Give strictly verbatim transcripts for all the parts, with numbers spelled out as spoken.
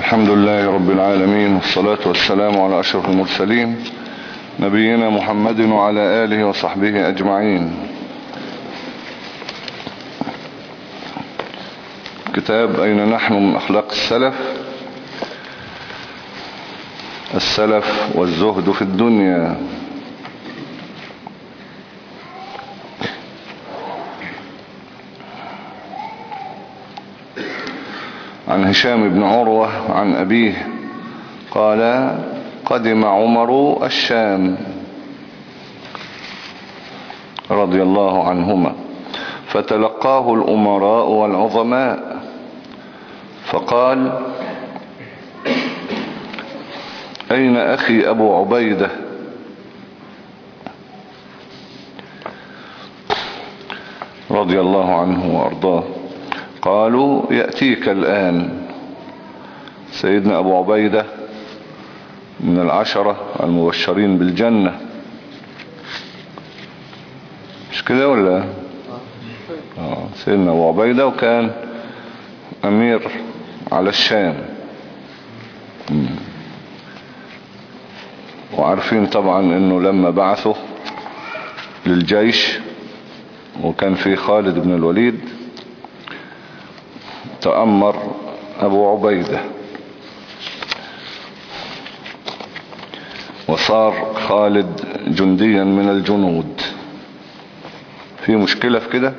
الحمد لله رب العالمين، والصلاة والسلام على أشرف المرسلين نبينا محمد وعلى آله وصحبه أجمعين. كتاب أين نحن من أخلاق السلف. السلف والزهد في الدنيا. عن هشام بن عروة عن أبيه قال: قدم عمر الشام رضي الله عنهما، فتلقاه الأمراء والعظماء، فقال: أين أخي أبو عبيدة؟ رضي الله عنه وأرضاه. قالوا: يأتيك الآن. سيدنا أبو عبيدة من العشرة المبشرين بالجنة، مش كده ولا؟ آه سيدنا أبو عبيدة، وكان أمير على الشام. وعارفين طبعا أنه لما بعثه للجيش وكان في خالد بن الوليد، تأمر أبو عبيدة، وصار خالد جنديا من الجنود. في مشكلة في كده؟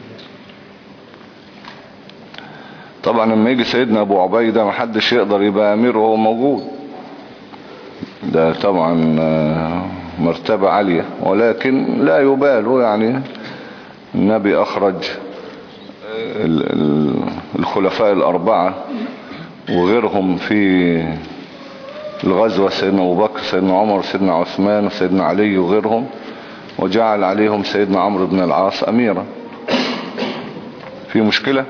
طبعا لما يجي سيدنا أبو عبيدة محدش يقدر يبقى أمير وهو موجود، ده طبعا مرتبة عالية، ولكن لا يبالوا. يعني النبي أخرج الخلفاء الأربعة وغيرهم في الغزوة، سيدنا أبو بكر، سيدنا عمر، سيدنا عثمان، سيدنا علي وغيرهم، وجعل عليهم سيدنا عمرو بن العاص أميرا. في مشكلة؟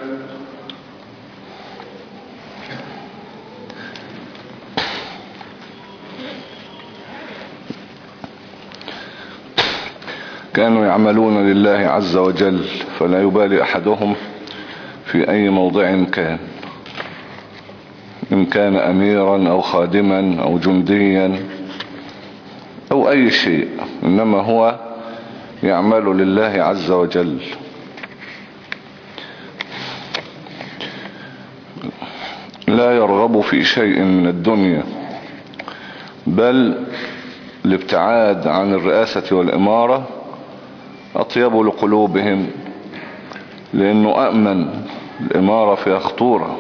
كانوا يعملون لله عز وجل، فلا يبالي أحدهم في أي موضع كان، إن كان أميرا أو خادما أو جنديا أو أي شيء، إنما هو يعمل لله عز وجل. لا يرغب في شيء من الدنيا، بل الابتعاد عن الرئاسة والإمارة أطيب لقلوبهم، لأنه أأمن. الإمارة فيها خطورة.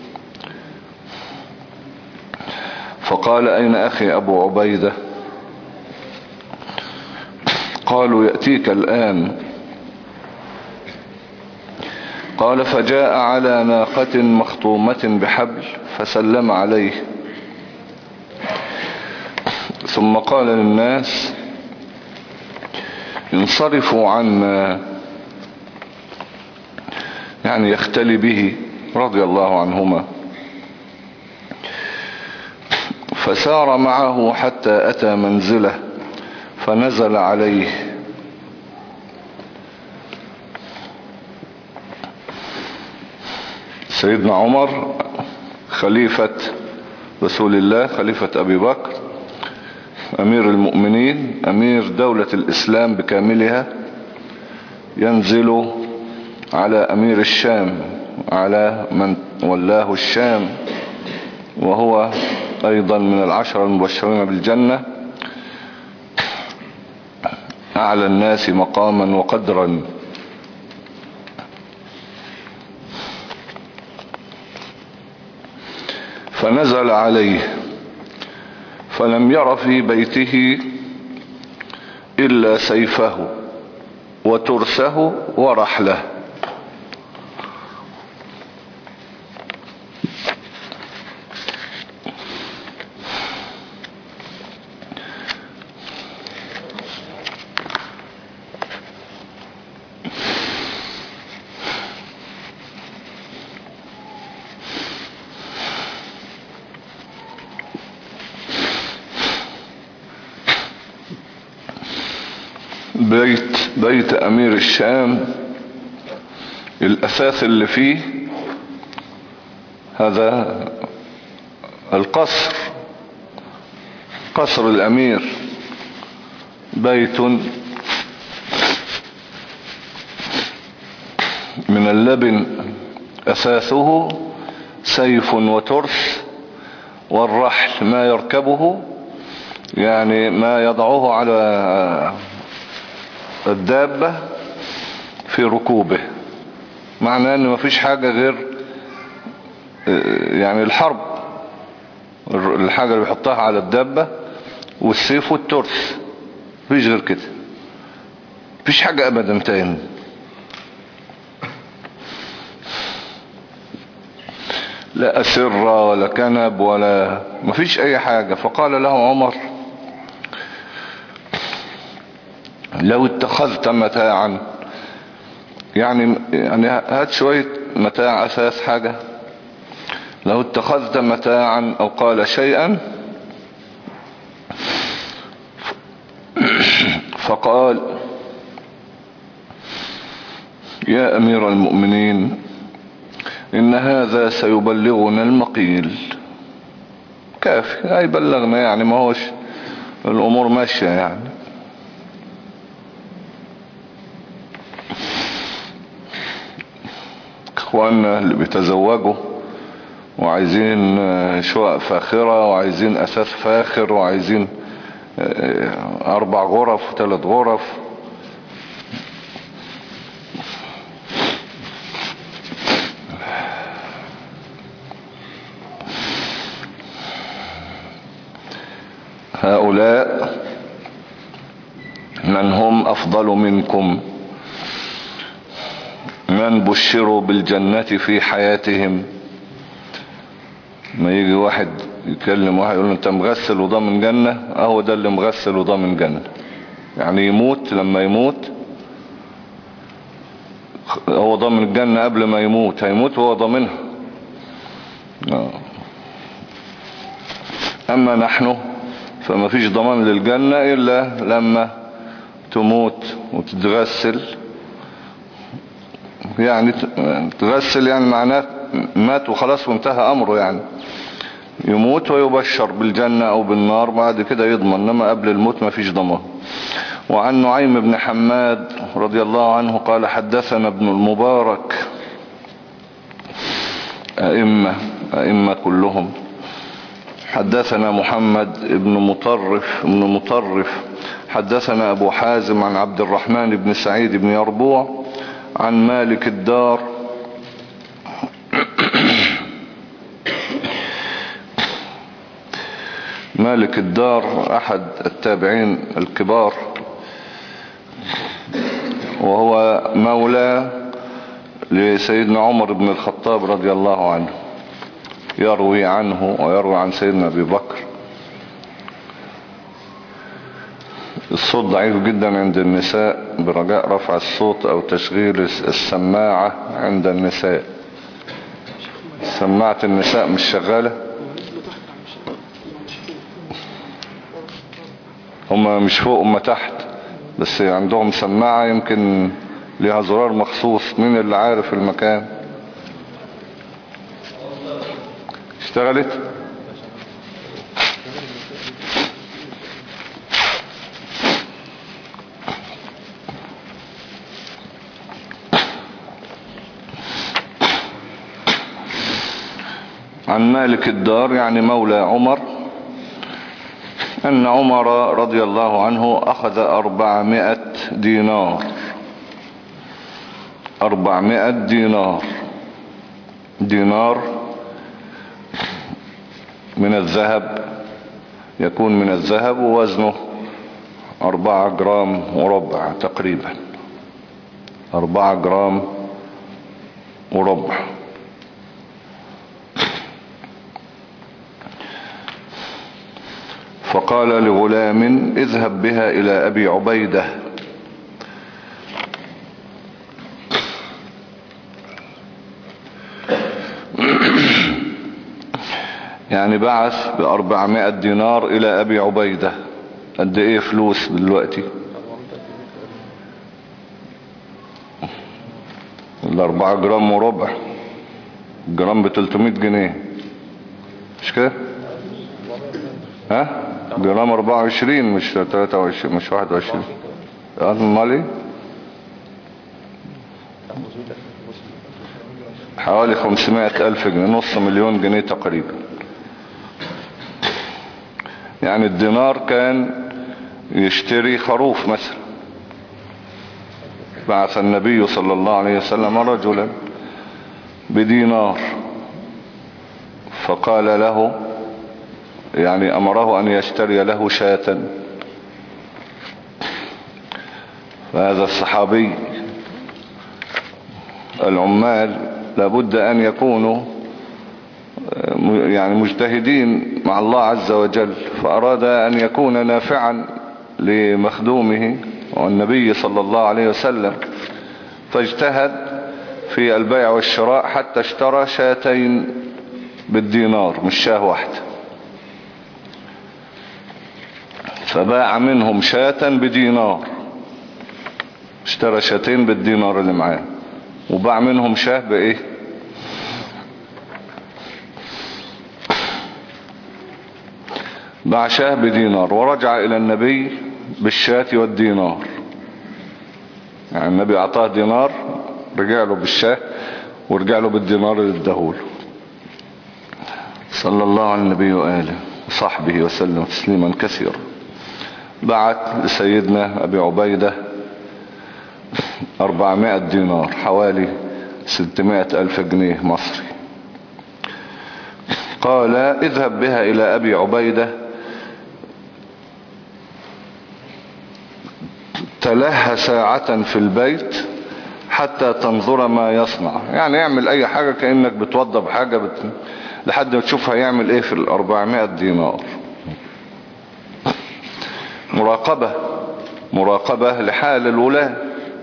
فقال: أين أخي أبو عبيدة؟ قالوا: يأتيك الآن. قال: فجاء على ناقة مخطومة بحبل فسلم عليه، ثم قال للناس: انصرفوا عنا، يعني يختلي به رضي الله عنهما. فسار معه حتى أتى منزله فنزل عليه. سيدنا عمر خليفة رسول الله، خليفة أبي بكر، أمير المؤمنين، أمير دولة الإسلام بكاملها، ينزل على أمير الشام، على من ولاه الشام، وهو أيضا من العشرة المبشرين بالجنة، أعلى الناس مقاما وقدرا. فنزل عليه، فلم ير في بيته إلا سيفه وترسه ورحله. بيت بيت أمير الشام الأساس اللي فيه هذا القصر، قصر الأمير بيت من اللبن أساسه سيف وترس، والرحل ما يركبه، يعني ما يضعه على الدابة في ركوبه. معناه ان مفيش حاجة غير يعني الحرب، الحاجة اللي بيحطها على الدابة والسيف والترس، مفيش غير كده، مفيش حاجة ابدا تاني. لا أسرة ولا كنب ولا مفيش اي حاجة. فقال له عمر: لو اتخذت متاعا، يعني يعني هات شوية متاع أساس حاجة، لو اتخذت متاعا أو قال شيئا. فقال: يا أمير المؤمنين، إن هذا سيبلغنا المقيل. كافي، هاي بلغنا يعني، ما هوش الأمور ماشية يعني. اخواننا اللي بيتزوجوا وعايزين شقق فاخرة وعايزين اساس فاخر وعايزين اربع غرف وثلاث غرف، هؤلاء من هم افضل منكم، من بشروا بالجنة في حياتهم. ما يجي واحد يكلم واحد يقول له انت مغسل وضامن جنة، اهو ده اللي مغسل وضامن جنة. يعني يموت، لما يموت هو ضامن الجنة قبل ما يموت، هيموت وهو ضامنها. اما نحن فما فيش ضمان للجنة الا لما تموت وتتغسل. يعني تغسل يعني معناه مات وخلاص وانتهى امره، يعني يموت ويبشر بالجنة او بالنار، بعد كده يضمن، انما قبل الموت ما فيش ضمان. وعن نعيم بن حماد رضي الله عنه قال: حدثنا ابن المبارك، ائمة ائمة كلهم. حدثنا محمد بن مطرف بن مطرف حدثنا ابو حازم عن عبد الرحمن بن سعيد بن يربوع عن مالك الدار مالك الدار احد التابعين الكبار، وهو مولى لسيدنا عمر بن الخطاب رضي الله عنه، يروي عنه ويروي عن سيدنا ابي بكر. الصوت ضعيف جدا عند النساء، برجاء رفع الصوت او تشغيل السماعة عند النساء. سماعة النساء مش شغالة، هم مش فوق هم تحت، بس عندهم سماعة يمكن ليها زرار مخصوص. مين اللي عارف المكان؟ اشتغلت؟ عن مالك الدار يعني مولى عمر أن عمر رضي الله عنه أخذ أربعمائة دينار. أربعمائة دينار، دينار من الذهب، يكون من الذهب ووزنه أربعة جرام وربع تقريبا، أربعة جرام وربع. فقال لغلام: اذهب بها إلى أبي عبيدة. يعني بعث بأربعمائة دينار إلى أبي عبيدة. قد إيه فلوس دلوقتي؟ الأربعة جرام وربع، جرام بتلتمائة جنيه، مش كده؟ ها جرام اربعة وعشرين مش تلاتة وعشرين مش واحد وعشرين. امال ايه؟ حوالي خمسمائة الف جنيه، نص مليون جنيه تقريبا. يعني الدينار كان يشتري خروف مثلا. بعث النبي صلى الله عليه وسلم رجلا بدينار فقال له، يعني أمره أن يشتري له شاة. فهذا الصحابي العمال لابد أن يكونوا يعني مجتهدين مع الله عز وجل، فأراد أن يكون نافعا لمخدومه والنبي صلى الله عليه وسلم، فاجتهد في البيع والشراء حتى اشترى شاتين بالدينار مش شاه واحدة. فباع منهم شاة بدينار، اشترى شاتين بالدينار اللي معاه، وباع منهم شاه بايه؟ باع شاه بدينار، ورجع الى النبي بالشاة والدينار. يعني النبي اعطاه دينار، رجع له بالشاه ورجع له بالدينار اللي اداهوله. صلى الله على النبي وآله وصحبه وسلم تسليما كثيرا. بعت لسيدنا ابي عبيدة اربعمائة دينار، حوالي ستمائة الف جنيه مصري. قال اذهب بها الى ابي عبيدة تلهى ساعة في البيت حتى تنظر ما يصنع. يعني اعمل اي حاجة كأنك بتوضب حاجة بت... لحد ما تشوفها يعمل ايه في الاربعمائة دينار. مراقبة مراقبة لحال الولاة،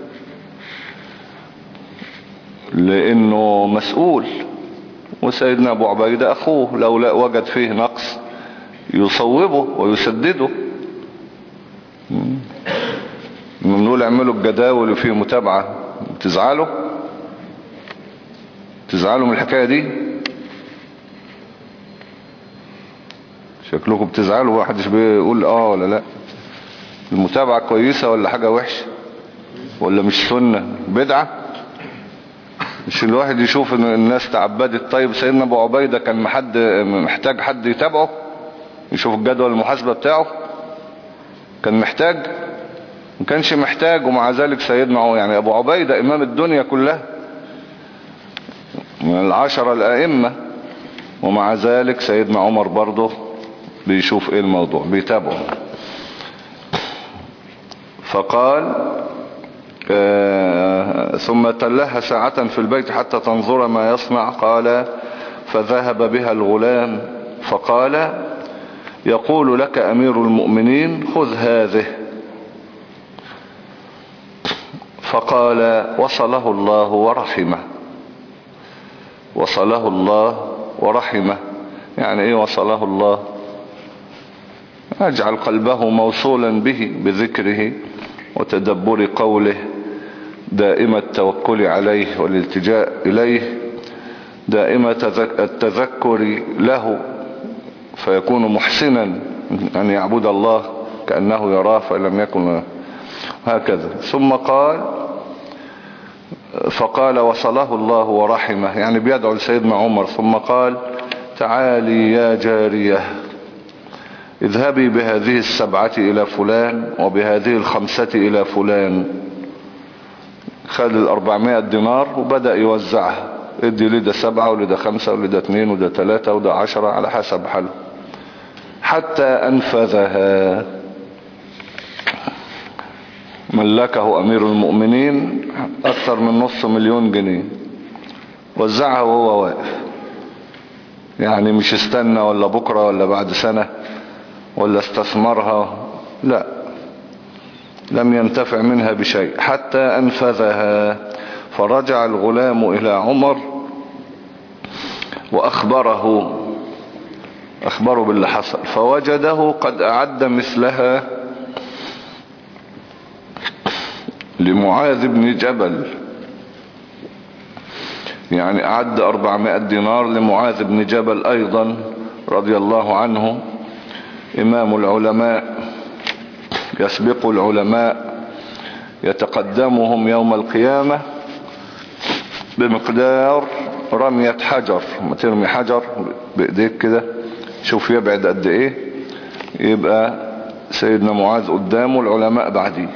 لانه مسؤول، وسيدنا ابو عبيدة اخوه، لو لا وجد فيه نقص يصوبه ويسدده. نقول اعملوا الجداول وفيه متابعة، تزعلوا تزعلوا من الحكاية دي؟ شكلكم بتزعلوا، واحدش بيقول اه ولا لا. المتابعة كويسة ولا حاجة وحشة ولا مش سنة بدعة؟ مش الواحد يشوف ان الناس تعبدت. طيب سيدنا ابو عبيدة كان محد محتاج حد يتابعه يشوف الجدول المحاسبة بتاعه؟ كان محتاج؟ ما كانش محتاج. ومع ذلك سيدنا يعني ابو عبيدة امام الدنيا كلها من العشرة الائمة، ومع ذلك سيدنا عمر برضه بيشوف ايه الموضوع، بيتابعه. فقال آه ثم تلها ساعة في البيت حتى تنظر ما يصنع. قال فذهب بها الغلام فقال يقول لك امير المؤمنين خذ هذه. فقال وصله الله ورحمه. وصله الله ورحمه يعني ايه وصله الله؟ اجعل قلبه موصولا به بذكره وتدبر قوله، دائم التوكل عليه والالتجاء إليه، دائم التذكر له، فيكون محسنا أن يعبد الله كأنه يراه فإن لم يكن هكذا. ثم قال فقال وصله الله ورحمه يعني بيدعو لسيدنا عمر. ثم قال تعالي يا جارية اذهبي بهذه السبعة إلى فلان وبهذه الخمسة إلى فلان. خد الاربعمائة دينار وبدأ يوزعها، ادي لده سبعة ولده خمسة ولده اتنين ولده تلاتة ولده عشرة على حسب حاله، حتى انفذها. ملكه امير المؤمنين اكثر من نص مليون جنيه، وزعها وهو واقف. يعني مش استنى ولا بكرة ولا بعد سنة ولا استثمرها، لا، لم ينتفع منها بشيء حتى أنفذها. فرجع الغلام إلى عمر وأخبره أخبره باللي حصل، فوجده قد أعد مثلها لمعاذ بن جبل. يعني أعد أربعمائة دينار لمعاذ بن جبل أيضا رضي الله عنه، إمام العلماء يسبق العلماء يتقدمهم يوم القيامة بمقدار رمية حجر. ما ترمي حجر بإيديك كده شوف يبعد قد إيه، يبقى سيدنا معاذ قدامه العلماء بعديه.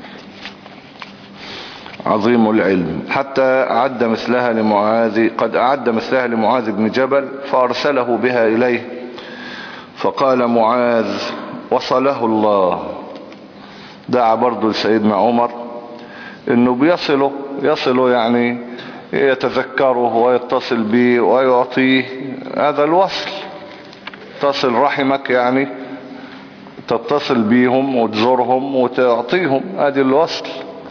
عظيم العلم. حتى أعد مثلها لمعاذ قد أعد مثلها لمعاذ بن جبل فأرسله بها إليه، فقال معاذ وصله الله. دعا برضو لسيدنا عمر انه بيصله يصله يعني يتذكره ويتصل به ويعطيه. هذا الوصل، تصل رحمك يعني تتصل بيهم وتزورهم وتعطيهم، هذا الوصل.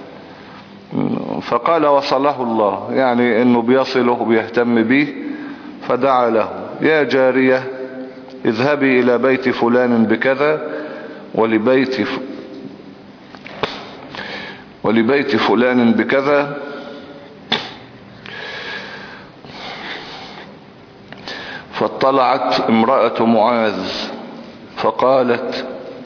فقال وصله الله، يعني انه بيصله وبيهتم به. فدعا له يا جارية اذهبي الى بيت فلان بكذا ولبيت ف... ولبيت فلان بكذا. فاطلعت امرأة معاذ فقالت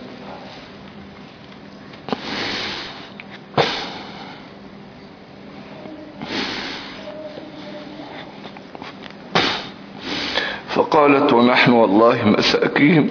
فقالت ونحن والله مساكين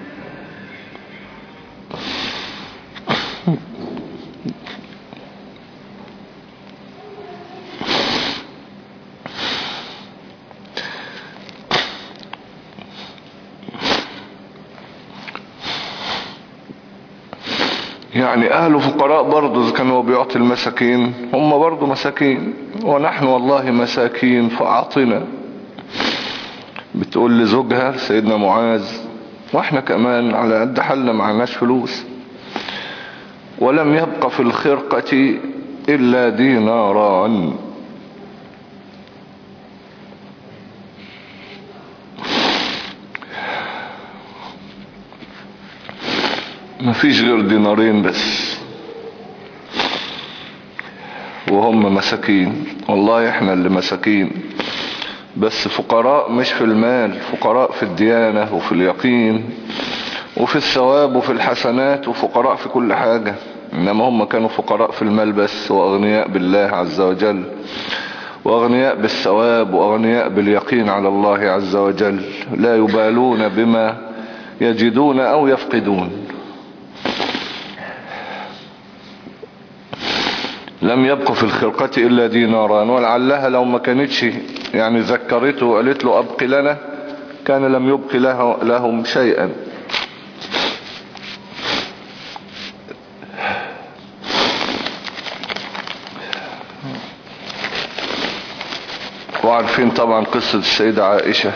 يعني اهله فقراء برضو، كانوا بيعطي المساكين هم برضو مساكين، ونحن والله مساكين فاعطنا. بتقول لزوجها سيدنا معاذ واحنا كمان على قد حالنا معناش فلوس. ولم يبق في الخرقة الا ديناران. ما فيش غير دينارين بس، وهم مساكين. والله احنا اللي مساكين، بس فقراء مش في المال، فقراء في الديانة وفي اليقين وفي الثواب وفي الحسنات، وفقراء في كل حاجة. انما هم كانوا فقراء في المال بس، واغنياء بالله عز وجل، واغنياء بالثواب، واغنياء باليقين على الله عز وجل، لا يبالون بما يجدون او يفقدون. لم يبق في الخرقة الا ديناران. ولعلها لو ما كانتش يعني ذكرته وقالت له ابق لنا كان لم يبق له لهم شيئا. وعارفين طبعا قصة السيدة عائشة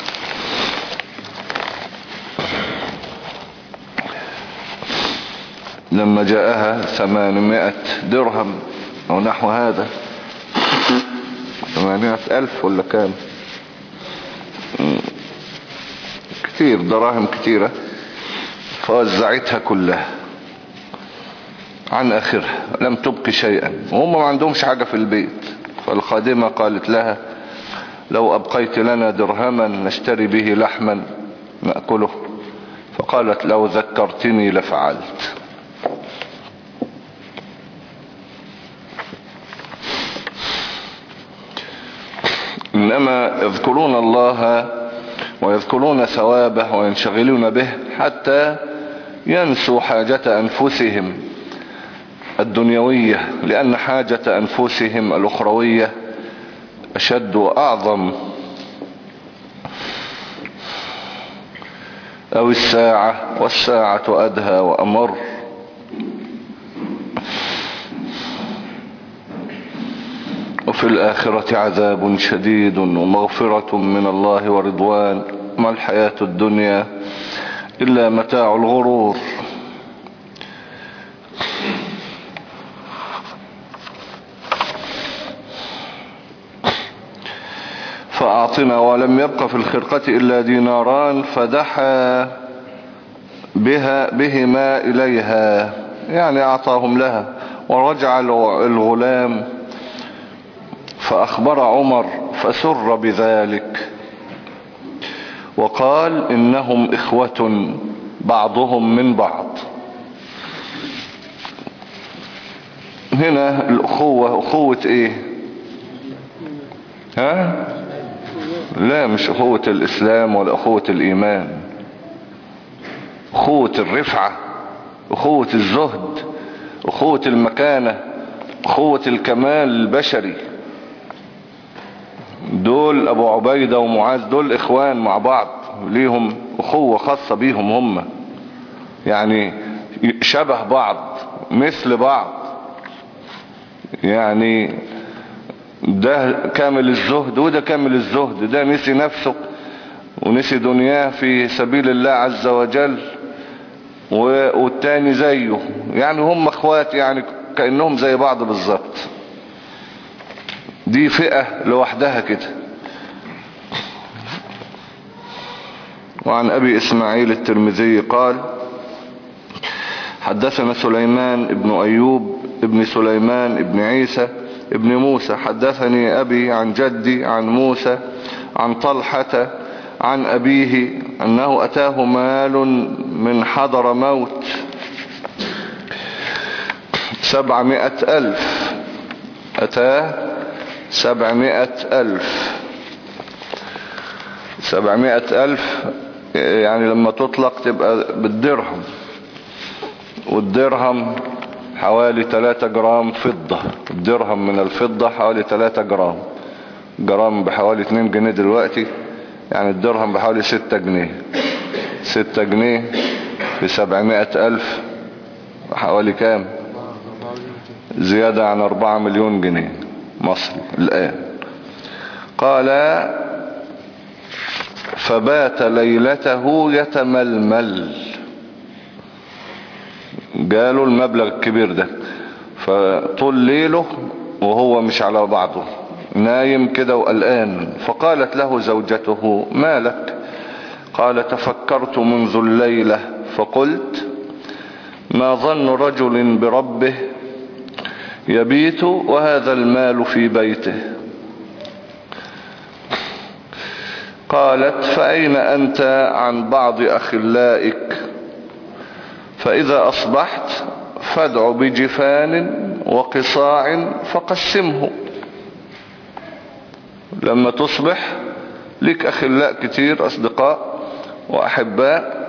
لما جاءها ثمانمائة درهم او نحو هذا، ثمانمائة الف ولا كام، كتير دراهم كتيرة. فوزعتها كلها عن اخرها، لم تبقي شيئا، وهم ما عندهمش حاجة في البيت. فالخادمة قالت لها لو ابقيت لنا درهما نشتري به لحما نأكله. فقالت لو ذكرتني لفعلت. إنما يذكرون الله ويذكرون ثوابه وينشغلون به حتى ينسوا حاجة أنفسهم الدنيوية، لأن حاجة أنفسهم الأخروية أشد وأعظم. أو الساعة، والساعة أدهى وأمر. وفي الآخرة عذاب شديد ومغفرة من الله ورضوان، ما الحياة الدنيا إلا متاع الغرور. فأعطنا. ولم يبق في الخرقة إلا ديناران فدحى بها بهما إليها، يعني أعطاهم لها. ورجع الغلام فأخبر عمر فسر بذلك وقال إنهم إخوة بعضهم من بعض. هنا الأخوة أخوة ايه؟ ها؟ لا، مش أخوة الإسلام ولا أخوة الإيمان، أخوة الرفعة، أخوة الزهد، أخوة المكانة، أخوة الكمال البشري. دول أبو عبيدة ومعاذ دول إخوان مع بعض، ليهم أخوة خاصة بيهم هم، يعني شبه بعض مثل بعض. يعني ده كامل الزهد وده كامل الزهد، ده نسي نفسه ونسي دنياه في سبيل الله عز وجل، والتاني زيه، يعني هم اخوات، يعني كأنهم زي بعض بالظبط. دي فئة لوحدها كده. وعن أبي إسماعيل الترمذي قال حدثنا سليمان ابن أيوب ابن سليمان ابن عيسى ابن موسى حدثني أبي عن جدي عن موسى عن طلحة عن أبيه أنه أتاه مال من حضر موت سبعمائة ألف، أتاه سبعمائة ألف. سبعمائة ألف يعني لما تطلق تبقى بالدرهم، والدرهم حوالي ثلاثة جرام فضة. الدرهم من الفضة حوالي ثلاثة جرام، جرام بحوالي اتنين جنيه دلوقتي، يعني الدرهم بحوالي ستة جنيه. ستة جنيه في سبعمائة ألف حوالي كام؟ زيادة عن أربعة مليون جنيه مصري الآن. قال فبات ليلته يتململ، قالوا المبلغ الكبير ده، فطول ليله وهو مش على بعضه، نايم كده وقلقان. فقالت له زوجته ما لك؟ قال تفكرت منذ الليلة فقلت ما ظن رجل بربه يبيت وهذا المال في بيته. قالت فأين أنت عن بعض أخلائك؟ فإذا أصبحت فادع بجفان وقصاع فقسمه. لما تصبح لك أخلاء كتير، أصدقاء وأحباء،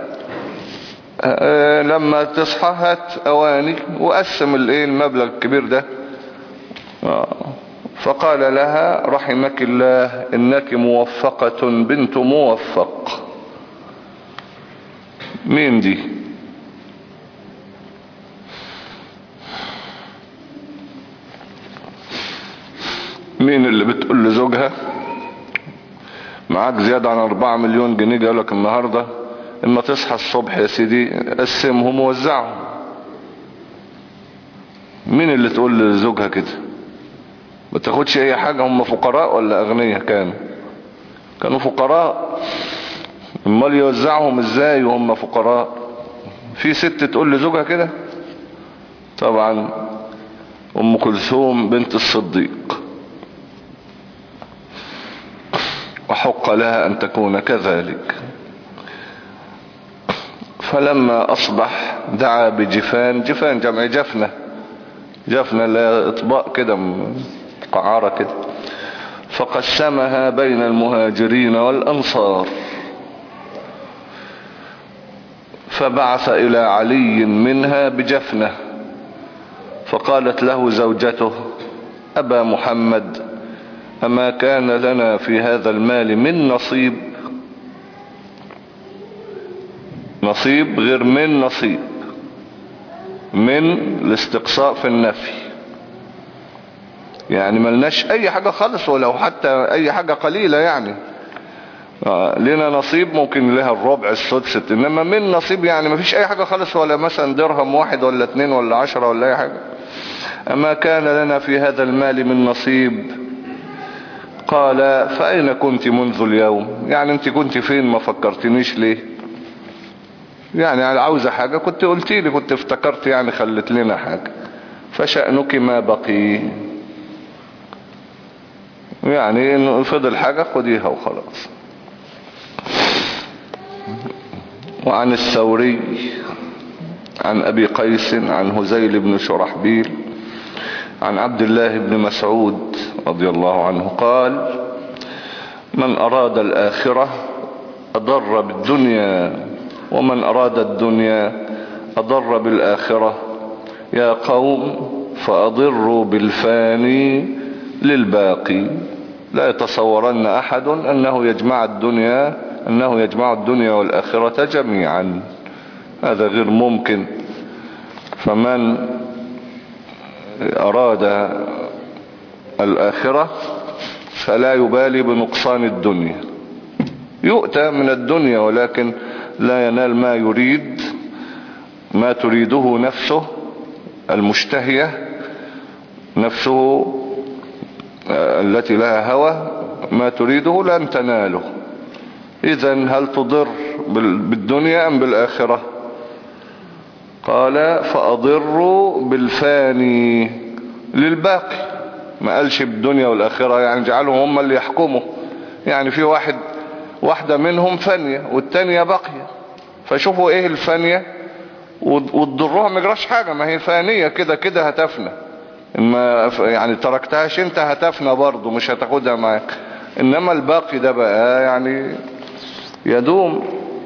لما تصحى هات أواني وقسم المبلغ الكبير ده. فقال لها رحمك الله إنك موفقة بنت موفق. مين دي؟ مين اللي بتقول لزوجها معاك زيادة عن أربعة مليون جنيه جالك النهاردة، اما تصحى الصبح يا سيدي قسمهم ووزعهم؟ مين اللي تقول لزوجها كده؟ ما تاخدش اي حاجة. هم فقراء ولا اغنياء؟ كانوا كانوا فقراء، امال يوزعهم ازاي وهم فقراء؟ في ست تقول لزوجها كده؟ طبعا ام كلثوم بنت الصديق وحق لها ان تكون كذلك. فلما اصبح دعا بجفان، جفان جمع جفنة، جفنة لا اطباق كده قعارة كده، فقسمها بين المهاجرين والأنصار. فبعث إلى علي منها بجفنة، فقالت له زوجته أبا محمد أما كان لنا في هذا المال من نصيب؟ نصيب غير من نصيب، من الاستقصاء في النفي، يعني ملناش اي حاجة خالص ولو حتى اي حاجة قليلة. يعني آه لنا نصيب ممكن لها الربع السدس، انما من نصيب يعني مفيش اي حاجة خالص، ولا مثلا درهم واحد ولا اتنين ولا عشرة ولا اي حاجة. اما كان لنا في هذا المال من نصيب؟ قال فاين كنت منذ اليوم؟ يعني انت كنت فين؟ ما فكرتنيش ليه؟ يعني عاوزة حاجة كنت قلتي لي، كنت افتكرت يعني خلت لنا حاجة. فشأنك ما بقي، يعني انه فضل حاجة خديها وخلاص. وعن الثوري عن أبي قيس عن هزيل بن شرحبيل عن عبد الله بن مسعود رضي الله عنه قال: من أراد الآخرة أضر بالدنيا، ومن أراد الدنيا أضر بالآخرة. يا قوم فأضروا بالفاني للباقي. لا يتصورن أحد أنه يجمع الدنيا أنه يجمع الدنيا والآخرة جميعا، هذا غير ممكن. فمن أراد الآخرة فلا يبالي بنقصان الدنيا، يؤتى من الدنيا ولكن لا ينال ما يريد، ما تريده نفسه المشتهية، نفسه التي لها هوى، ما تريده لن تناله. إذن هل تضر بالدنيا أم بالآخرة؟ قال: فأضروا بالفاني للباقي. ما قالش بالدنيا والآخرة، يعني جعلهم هم اللي يحكموا. يعني في واحد واحدة منهم فانية والتانية باقية، فشوفوا ايه الفانية وتضروها، ما يجراش حاجة، ما هي فانية كده كده هتفنى. ما يعني تركتهاش انت هتفنى برضو، مش هتاخدها معاك. انما الباقي ده بقى يعني يدوم.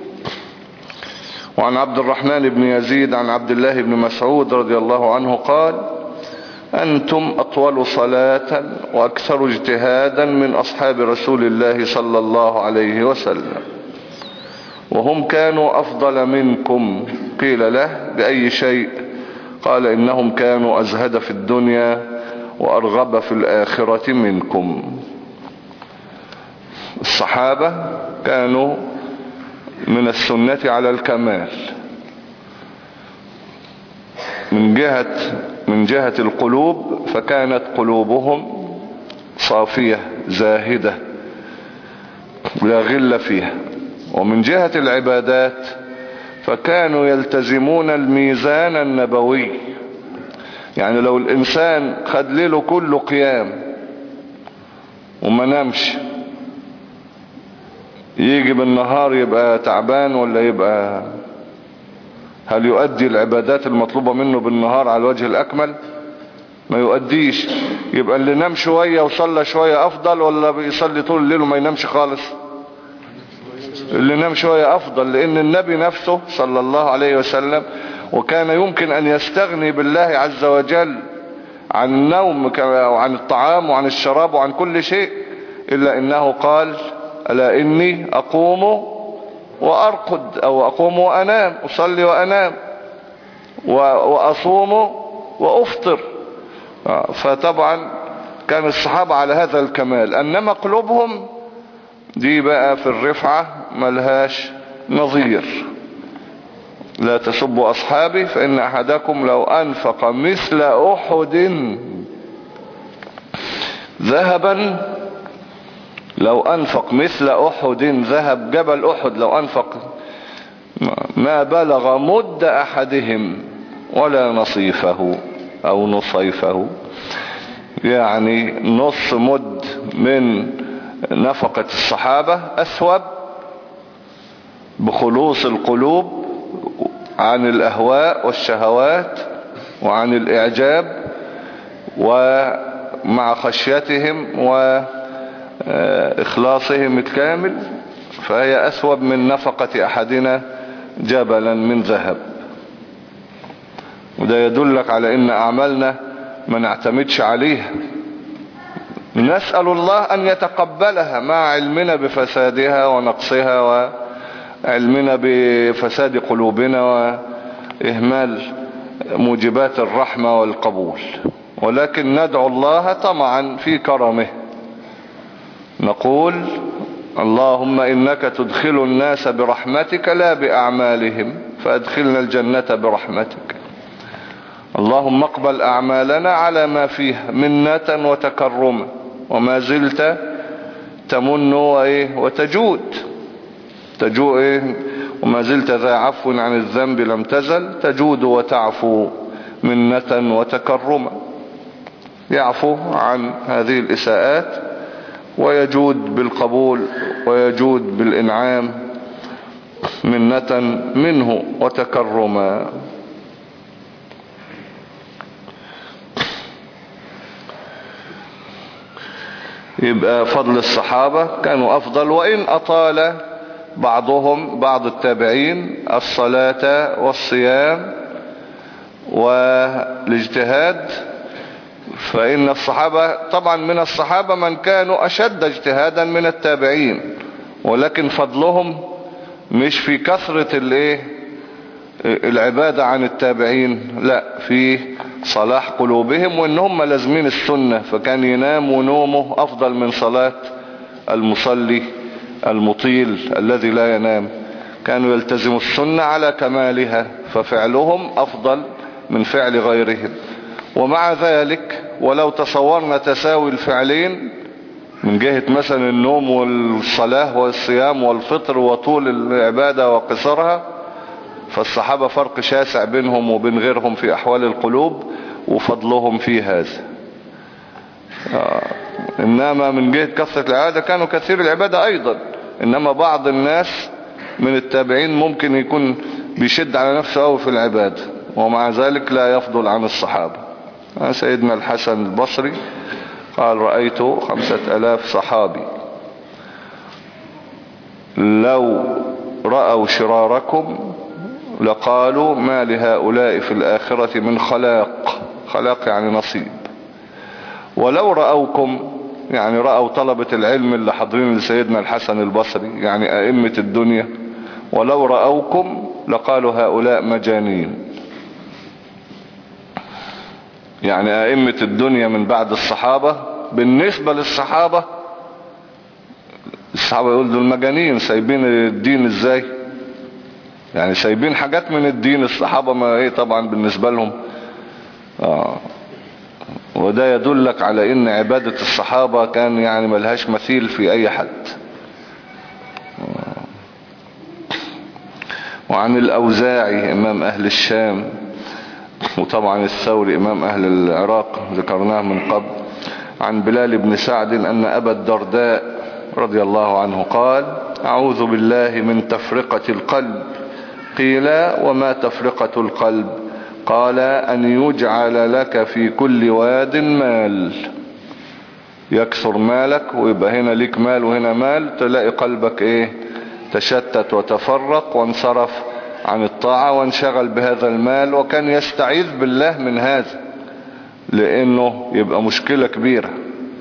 وعن عبد الرحمن بن يزيد عن عبد الله بن مسعود رضي الله عنه قال: أنتم أطول صلاة وأكثر اجتهادا من أصحاب رسول الله صلى الله عليه وسلم، وهم كانوا أفضل منكم. قيل له: بأي شيء؟ قال: إنهم كانوا أزهد في الدنيا وأرغب في الآخرة منكم. الصحابة كانوا من السنة على الكمال من جهة من جهة القلوب، فكانت قلوبهم صافية زاهدة لا غل فيها. ومن جهة العبادات فكانوا يلتزمون الميزان النبوي. يعني لو الإنسان خد ليله كله قيام وما نامش، يجي بالنهار يبقى تعبان ولا يبقى؟ هل يؤدي العبادات المطلوبة منه بالنهار على الوجه الأكمل؟ ما يؤديش. يبقى اللي نام شوية وصلى شوية أفضل ولا بيصلي طول الليل وما ينامش خالص؟ اللي نام شوية أفضل، لأن النبي نفسه صلى الله عليه وسلم وكان يمكن أن يستغني بالله عز وجل عن النوم وعن الطعام وعن الشراب وعن كل شيء، إلا إنه قال: ألا إني أقوم وأرقد، أو أقوم وأنام، أصلي وأنام، وأصوم وأفطر. فطبعا كان الصحابة على هذا الكمال. أنما قلوبهم دي بقى في الرفعة ملهاش نظير. لا تسبوا أصحابي فإن أحدكم لو أنفق مثل أحد ذهبا لو أنفق مثل أحد ذهب، جبل أحد لو أنفق ما بلغ مد أحدهم ولا نصيفه أو نصيفه، يعني نص مد من نفقة الصحابة أثوب بخلوص القلوب عن الأهواء والشهوات وعن الإعجاب، ومع خشيتهم وإخلاصهم الكامل، فهي أثوب من نفقة أحدنا جبلا من ذهب. وده يدلك على إن أعمالنا ما نعتمدش عليها، نسأل الله أن يتقبلها مع علمنا بفسادها ونقصها وعلمنا بفساد قلوبنا وإهمال موجبات الرحمة والقبول. ولكن ندعو الله طمعا في كرمه، نقول: اللهم إنك تدخل الناس برحمتك لا بأعمالهم، فأدخلنا الجنة برحمتك. اللهم اقبل أعمالنا على ما فيها منة وتكرما، وما زلت تمن وإيه وتجود تجود إيه وما زلت ذا عفو عن الذنب لم تزل تجود وتعفو منة وتكرما. يعفو عن هذه الإساءات ويجود بالقبول ويجود بالإنعام منة منه وتكرما. يبقى فضل الصحابة كانوا أفضل، وإن أطال بعضهم بعض التابعين الصلاة والصيام والاجتهاد، فإن الصحابة طبعا من الصحابة من كانوا أشد اجتهادا من التابعين، ولكن فضلهم مش في كثرة الايه العبادة عن التابعين، لا، في صلاح قلوبهم وانهم لازمين السنة، فكان ينام ونومه افضل من صلاة المصلي المطيل الذي لا ينام. كانوا يلتزموا السنة على كمالها، ففعلهم افضل من فعل غيرهم. ومع ذلك ولو تصورنا تساوي الفعلين من جهة مثلا النوم والصلاة والصيام والفطر وطول العبادة وقصرها، فالصحابة فرق شاسع بينهم وبين غيرهم في أحوال القلوب وفضلهم في هذا. آه. إنما من جهة كثرة العبادة كانوا كثير العبادة أيضا، إنما بعض الناس من التابعين ممكن يكون بيشد على نفسه أو في العبادة ومع ذلك لا يفضل عن الصحابة. آه سيدنا الحسن البصري قال رأيت خمسة ألاف صحابي لو رأوا شراركم لقالوا ما لهؤلاء في الآخرة من خلاق، خلاق يعني نصيب، ولو رأوكم يعني رأوا طلبة العلم اللي حاضرين لسيدنا الحسن البصري يعني أئمة الدنيا، ولو رأوكم لقالوا هؤلاء مجانين. يعني أئمة الدنيا من بعد الصحابة بالنسبة للصحابة، الصحابة يقول دول مجانين سايبين الدين ازاي، يعني سايبين حاجات من الدين. الصحابة ما ايه طبعا بالنسبة لهم آه. وده يدلك على ان عبادة الصحابة كان يعني ملهاش مثيل في اي حد. آه. وعن الأوزاعي امام اهل الشام، وطبعا الثوري امام اهل العراق ذكرناه من قبل، عن بلال بن سعد ان ابا الدرداء رضي الله عنه قال اعوذ بالله من تفرقة القلب. قيل وما تفرقة القلب؟ قال ان يجعل لك في كل واد مال، يكثر مالك ويبقى هنا ليك مال وهنا مال، تلاقي قلبك ايه تشتت وتفرق وانصرف عن الطاعة وانشغل بهذا المال. وكان يستعيذ بالله من هذا لانه يبقى مشكلة كبيرة.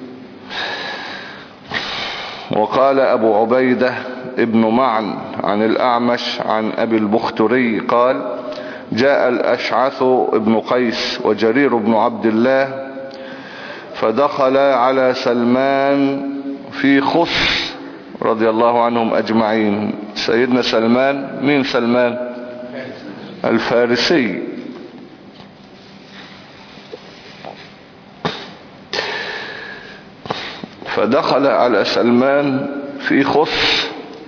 وقال ابو عبيدة ابن معن عن الاعمش عن ابي البختري قال جاء الاشعث ابن قيس وجرير بن عبد الله فدخل على سلمان في خص رضي الله عنهم اجمعين. سيدنا سلمان مين سلمان؟ الفارسي. فدخل على سلمان في خص،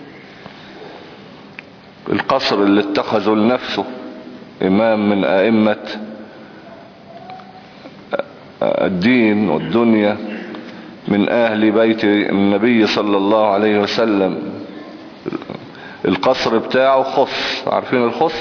القصر اللي اتخذه لنفسه امام من ائمة الدين والدنيا من اهل بيت النبي صلى الله عليه وسلم. القصر بتاعه خص، عارفين الخص؟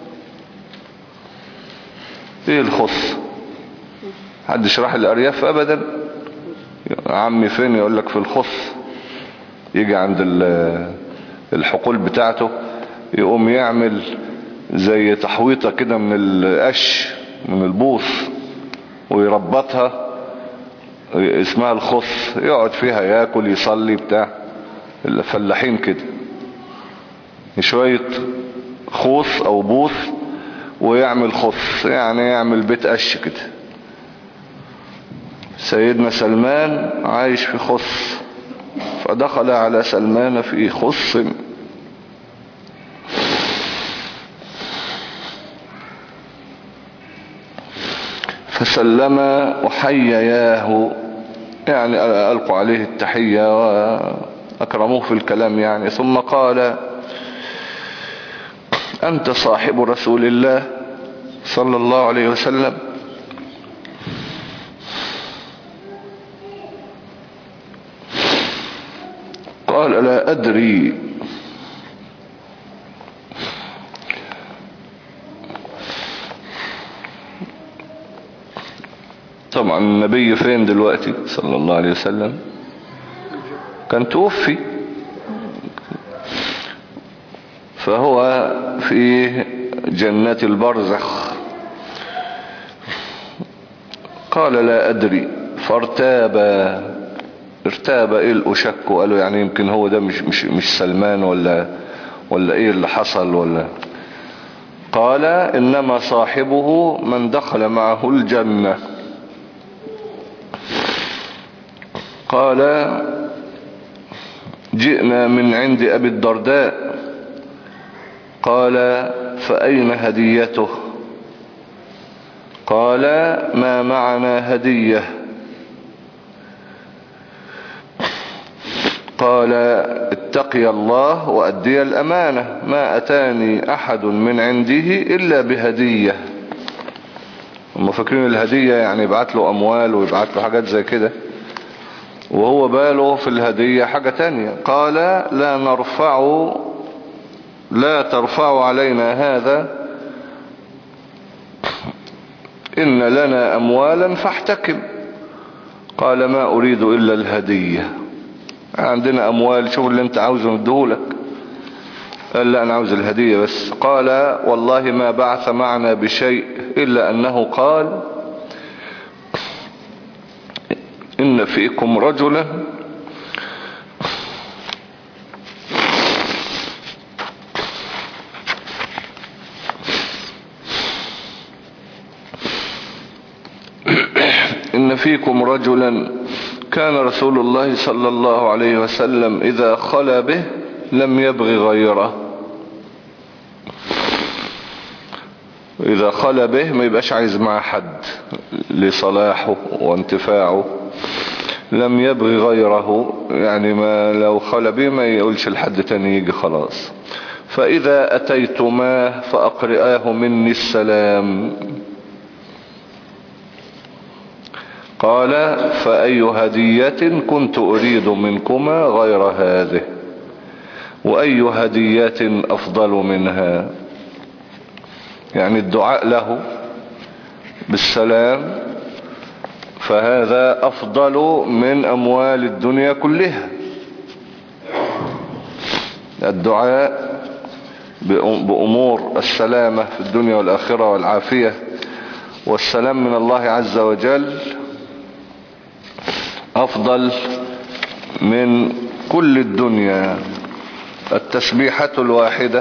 ايه الخص؟ حد يشرح الارياف ابدا؟ عمي فين؟ يقول لك في الخص. يجي عند الحقول بتاعته يقوم يعمل زي تحويطة كده من القش من البوص ويربطها، اسمها الخص، يقعد فيها ياكل يصلي بتاع الفلاحين كده، شوية خوص او بوص ويعمل خص، يعني يعمل بيت قش كده. سيدنا سلمان عايش في خص، فدخل على سلمان في خص فسلم وحيياه، يعني ألقوا عليه التحية وأكرموه في الكلام يعني. ثم قال أنت صاحب رسول الله صلى الله عليه وسلم؟ قال لا أدري. طبعا النبي فين دلوقتي صلى الله عليه وسلم؟ كان توفي، فهو في جنة البرزخ. قال لا أدري، فارتاب ارتاب ايه الأشك، وقالوا يعني يمكن هو ده مش, مش, مش سلمان ولا, ولا ايه اللي حصل ولا. قال إنما صاحبه من دخل معه الجنة. قال جئنا من عند أبي الدرداء. قال فأين هديته؟ قال ما معنا هدية. قال اتقي الله وأدي الأمانة، ما أتاني أحد من عنده إلا بهدية. هم فاكرين الهدية يعني يبعت له أموال ويبعت له حاجات زي كده، وهو باله في الهدية حاجة تانية. قال لا نرفع لا ترفع علينا هذا، إن لنا أموالا فاحتكم. قال ما أريد إلا الهدية، عندنا أموال، شوف اللي انت عاوزه ندهولك. قال لا أنا عاوز الهدية بس. قال والله ما بعث معنا بشيء إلا أنه قال إن فيكم رجلا إن فيكم رجلا كان رسول الله صلى الله عليه وسلم إذا خلا به لم يبغي غيره. إذا خلا به ما يبقاش عايز مع حد لصلاحه وانتفاعه. لم يبغي غيره يعني ما لو خلا به ما يقولش لحد تاني يجي خلاص. فإذا أتيتماه فأقرئاه مني السلام. قال فأي هدية كنت أريد منكما غير هذه، وأي هدية أفضل منها؟ يعني الدعاء له بالسلام فهذا أفضل من أموال الدنيا كلها. الدعاء بأمور السلامة في الدنيا والآخرة والعافية والسلام من الله عز وجل أفضل من كل الدنيا. التسبيحة الواحدة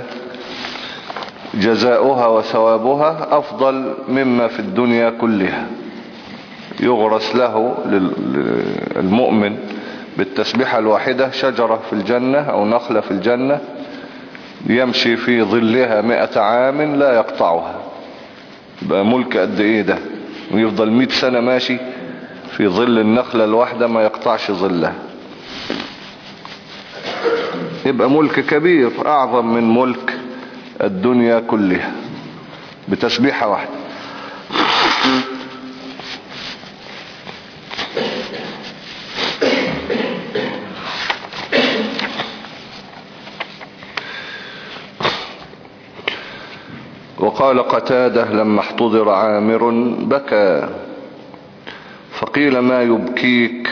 جزاؤها وثوابها أفضل مما في الدنيا كلها. يغرس له للمؤمن بالتسبيحة الواحدة شجرة في الجنة أو نخلة في الجنة يمشي في ظلها مئة عام لا يقطعها. يبقى ملك قد ايه ده، ويفضل مئة سنة ماشي في ظل النخلة الواحدة ما يقطعش ظلها. يبقى ملك كبير أعظم من ملك الدنيا كلها بتسبيحة واحدة. وقال قتادة لما احتضر عامر بكى فقيل ما يبكيك؟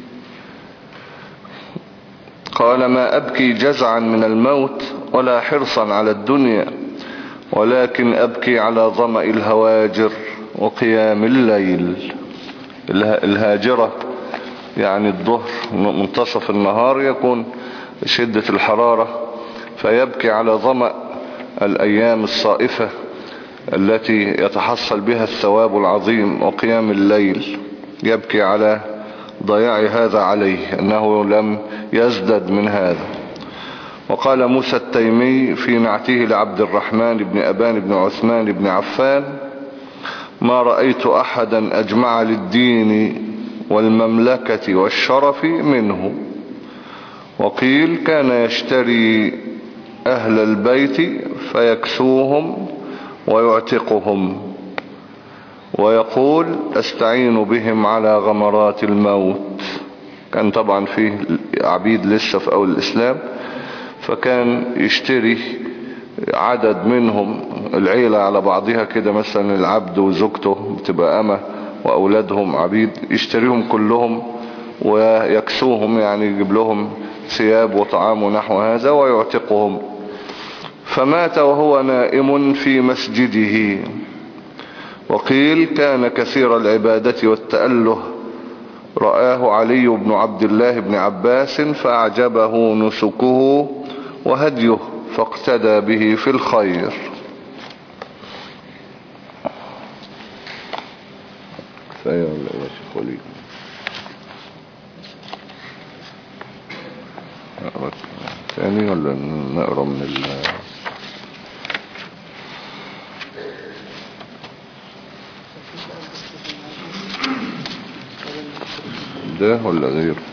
قال ما أبكي جزعا من الموت ولا حرصا على الدنيا، ولكن أبكي على ظمأ الهواجر وقيام الليل. الهاجرة يعني الظهر منتصف النهار يكون شدة الحرارة، فيبكي على ظمأ الأيام الصائفة التي يتحصل بها الثواب العظيم. وقيام الليل يبكي على ضياع هذا عليه، أنه لم يزدد من هذا. وقال موسى التيمي في نعته لعبد الرحمن بن أبان بن عثمان بن عفان ما رأيت أحدا أجمع للدين والمملكة والشرف منه. وقيل كان يشتري أهل البيت فيكسوهم ويعتقهم ويقول استعين بهم على غمرات الموت. كان طبعا فيه عبيد لسه في أول الإسلام، فكان يشتري عدد منهم العيلة على بعضها كده، مثلا العبد وزوجته بتبقى أمة وأولادهم عبيد، يشتريهم كلهم ويكسوهم، يعني يجيب لهم ثياب وطعام ونحو هذا ويعتقهم. فمات وهو نائم في مسجده. وقيل كان كثير العبادة والتأله، رآه علي بن عبد الله بن عباس فأعجبه نسكه وهديه فاقتدى به في الخير. كفاية ولا يا شيخ وليد؟ نقرأ ثاني ولا نقرأ من ال ده ولا غيره؟